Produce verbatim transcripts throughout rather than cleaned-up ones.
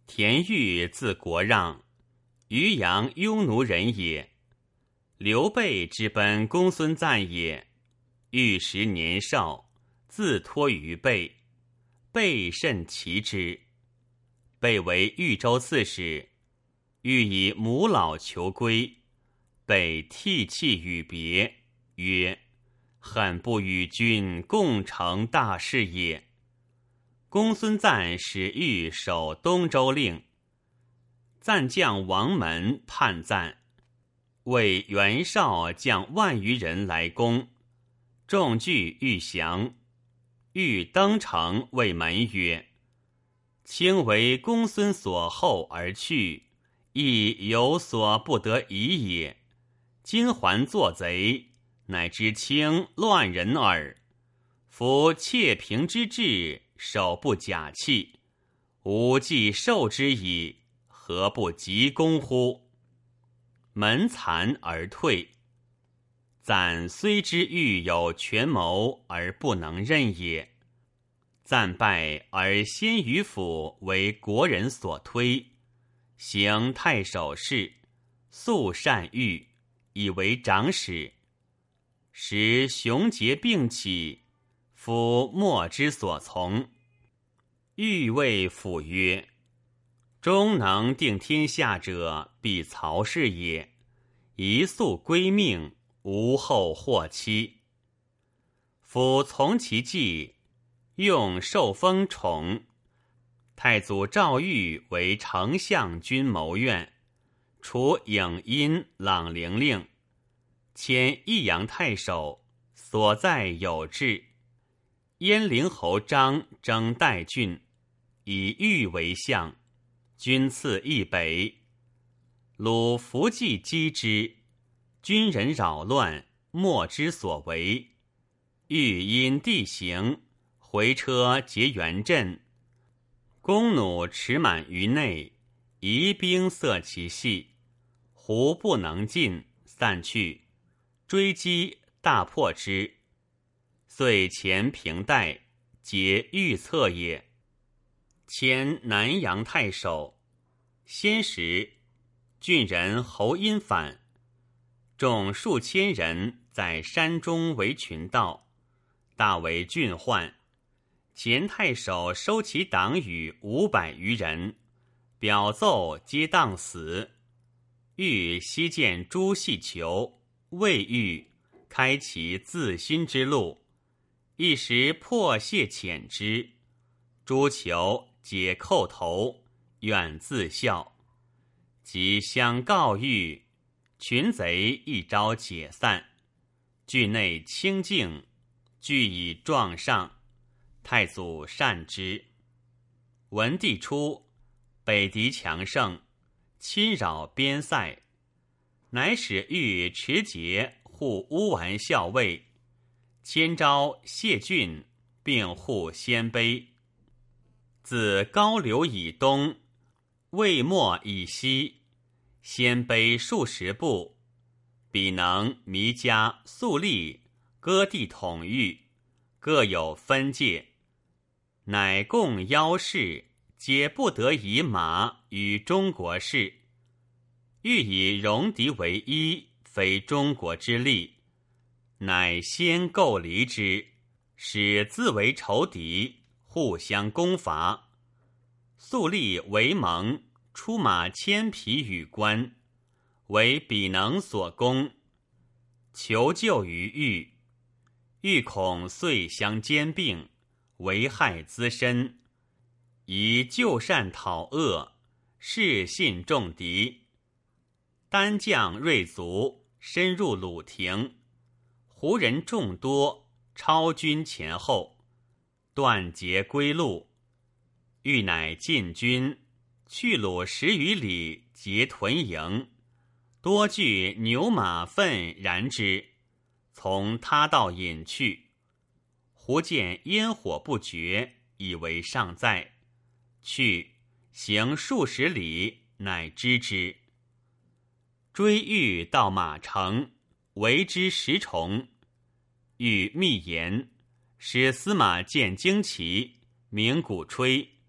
田豫字国让，渔阳雍奴人也。刘备之奔公孙瓒也。豫时年少，自托于备，备甚奇之。备为豫州刺史，欲以母老求归，备涕泣与别，曰：恨不与君共成大事也。公孙瓒使豫守东州令。瓒将王门叛瓒，谓袁绍将万余人来攻，众惧欲降。豫登城谓门曰：卿为公孙所厚而去，亦有所不得已也。今还作贼，乃知卿乱人耳。夫窃平之志，手不假器，吾既受之矣，何不急攻乎？门惭而退。瓒虽知豫有权谋而不能任也。瓒败而先于府为国人所推，行太守事，素善豫，以为长史。时熊桀并起，夫莫之所从。豫谓辅曰：终能定天下者，必曹氏也。一速归命，无后祸期。夫从其计，用受封宠。太祖诏豫为丞相军谋院，除颍阴朗陵令，迁益阳太守，所在有志。燕陵侯张征代郡，以豫为相，军次益北。鲁伏计击之，军人扰乱，莫之所为。豫因地形，回车结援阵，弓弩持满于内，疑兵塞其隙，胡不能进，散去，追击大破之，遂前平代，皆预策也。迁南阳太守。先时，郡人侯殷反，众数千人在山中为群盗，大为郡患。前太守收其党羽五百余人，表奏皆当死。豫西见朱细求，谓豫开其自新之路，一时破谢遣之。朱求解叩头，愿自效。即相告豫，群贼一朝解散，郡内清静，俱以状上。太祖善之。文帝初，北狄强盛，侵扰边塞，乃使豫持节护乌丸校尉，迁招谢郡，并护鲜卑。自高流以东，魏末以西，鲜卑数十部，彼能弥迦、肃立割地统御，各有分界，乃共邀士，皆不得以马与中国事。欲以戎狄为一，非中国之利，乃先构离之，使自为仇敌，互相攻伐。肃立为盟，出马千匹与关，为彼能所攻，求救于豫。豫恐遂相兼并，为害滋深，以旧善讨恶，士信重敌。单将锐卒，深入鲁庭，胡人众多，超军前后，断截归路。豫乃进军，去鲁十余里，截屯营，多具牛马粪燃之，从他道引去。忽见烟火不绝，以为尚在，去行数十里，乃知之。追豫到马城，围之十重。豫密言，使司马见旌旗，鸣鼓吹，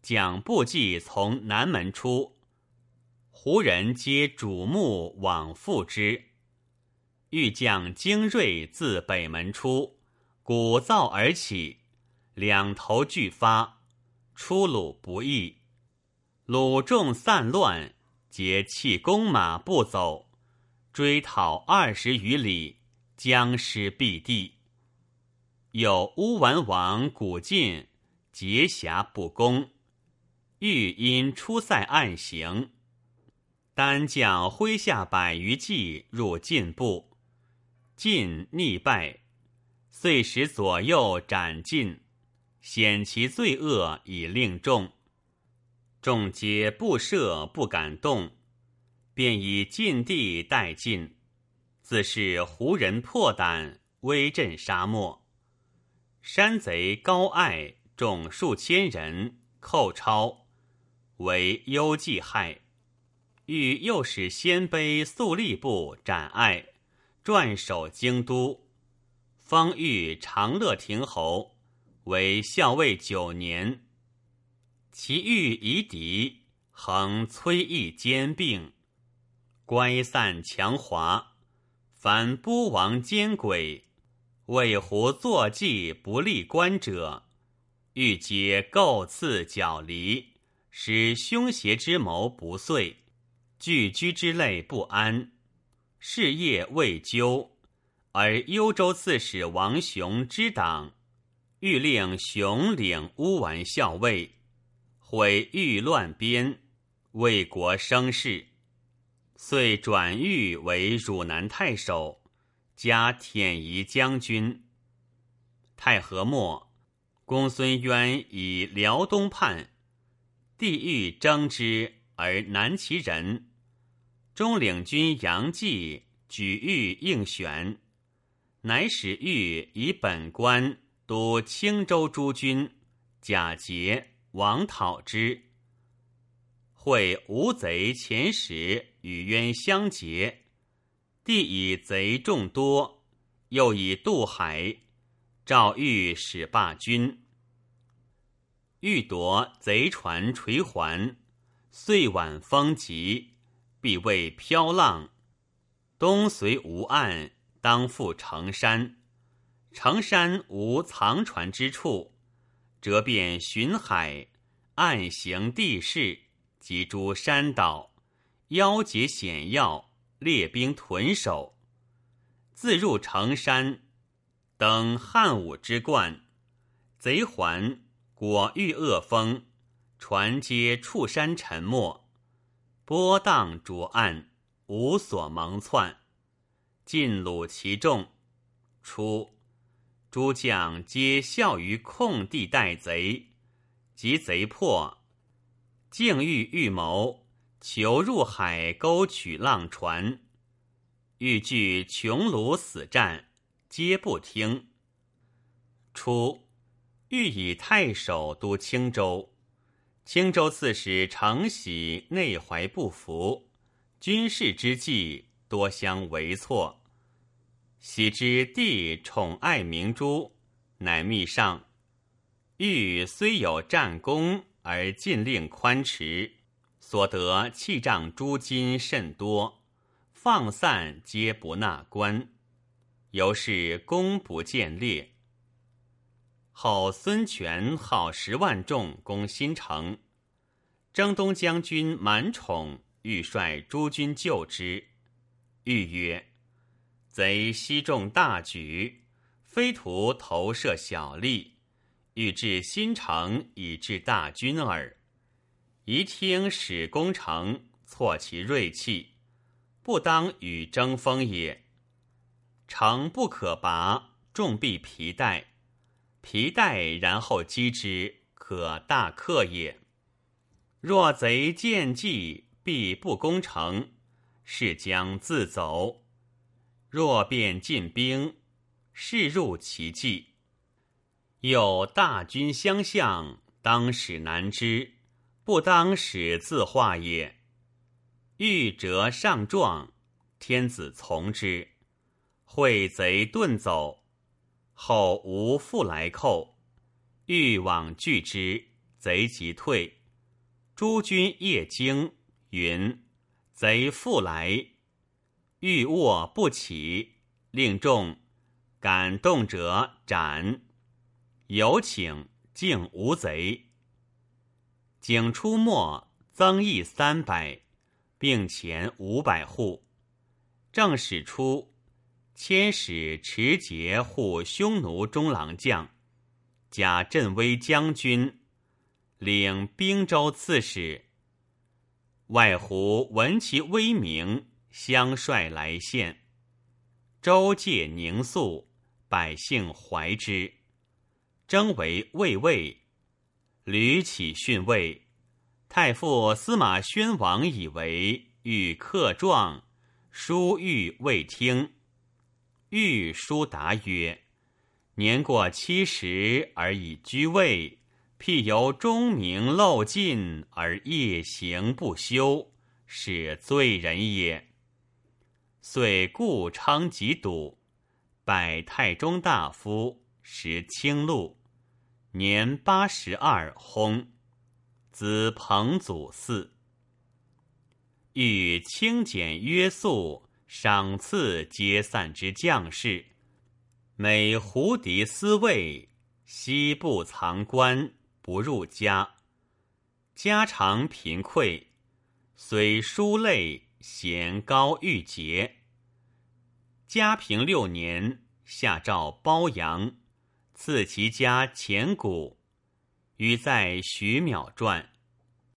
将部骑从南门出，胡人皆瞩目往复之。欲将精锐自北门出，鼓噪而起，两头俱发，出鲁不易。鲁众散乱，皆弃弓马步走，追讨二十余里，僵尸蔽地。有乌丸王古进结峡不攻，欲因出塞暗行，单将麾下百余骑入晋部，晋逆败，遂使左右斩尽，显其罪恶以令众。众皆不赦不敢动，便以晋地待晋，自是胡人破胆，威震沙漠。山贼高爱众数千人，寇超，为幽忌害。欲诱使鲜卑肃吏部斩爱，转守京都，封豫长乐亭侯，为校尉九年。其欲夷狄，恒催役兼并，乖散强华。凡波王奸鬼，为胡坐骑不立官者，欲皆构刺绞离，使凶邪之谋不遂，聚居之类不安，事业未究。而幽州刺史王雄之党，欲令雄领乌丸校尉，毁豫乱边，为国生事，遂转豫为汝南太守，加兖夷将军。太和末，公孙渊以辽东叛，帝欲征之而难其人。中领军杨继举豫应选，乃使豫以本官督青州诸军，贾节、王讨之。会吴贼遣使与渊相结，帝以贼众多，又以渡海，诏豫使罢军。豫夺贼船垂环，岁晚风急，必为飘浪。东随吴岸，当赴成山。成山无藏船之处，则便巡海，暗行地势，及诸山岛，腰结险要，列兵屯守。自入成山，登汉武之冠，贼还，果遇恶风，船皆触山沉没，波荡逐岸，无所蒙窜，尽虏其众。初，诸将皆效于空地待贼，及贼破，竟欲预谋，求入海沟取浪船，欲拒穷虏死战，皆不听。初，欲以太守督青州，青州刺史承喜内怀不服，军事之计多相为错。喜之帝宠爱明珠，乃密上，欲虽有战功，而禁令宽弛，所得器仗诸金甚多，放散皆不纳官，由是功不见列。后孙权号十万众攻新城，征东将军满宠欲率诸军救之，欲曰：贼悉中大举，非图投射小利，欲至新城以治大军耳。宜听使攻城，挫其锐气，不当与争锋也。城不可拔，众必疲怠，疲怠然后击之，可大克也。若贼见计，必不攻城，是将自走。若便进兵，是入其计。有大军相向，当使难之，不当使自化也。欲折上状，天子从之，会贼遁走，后无复来寇，欲往拒之， 贼即退。诸军夜惊，云贼复来，欲卧不起，令众敢动者斩。有请，竟无贼。景出没，增邑三百，并前五百户。正使出，遣使持节护匈奴中郎将，加镇威将军，领兵州刺史。外胡闻其威名，相率来献。州界宁肃，百姓怀之，征为卫尉。屡起训位，太傅司马宣王以为欲克状，书欲未听。欲书答曰：年过七十而已居位，譬由钟鸣漏尽而夜行不休，是罪人也。遂故称疾笃，拜太中大夫，时清禄，年八十二薨。子彭祖嗣。欲轻简约束，赏赐皆散之将士，每胡敌私卫，悉不藏官，不入家。家常贫匮，虽书类，贤高玉节。嘉平六年，下诏褒扬，赐其家钱谷，与在徐邈传。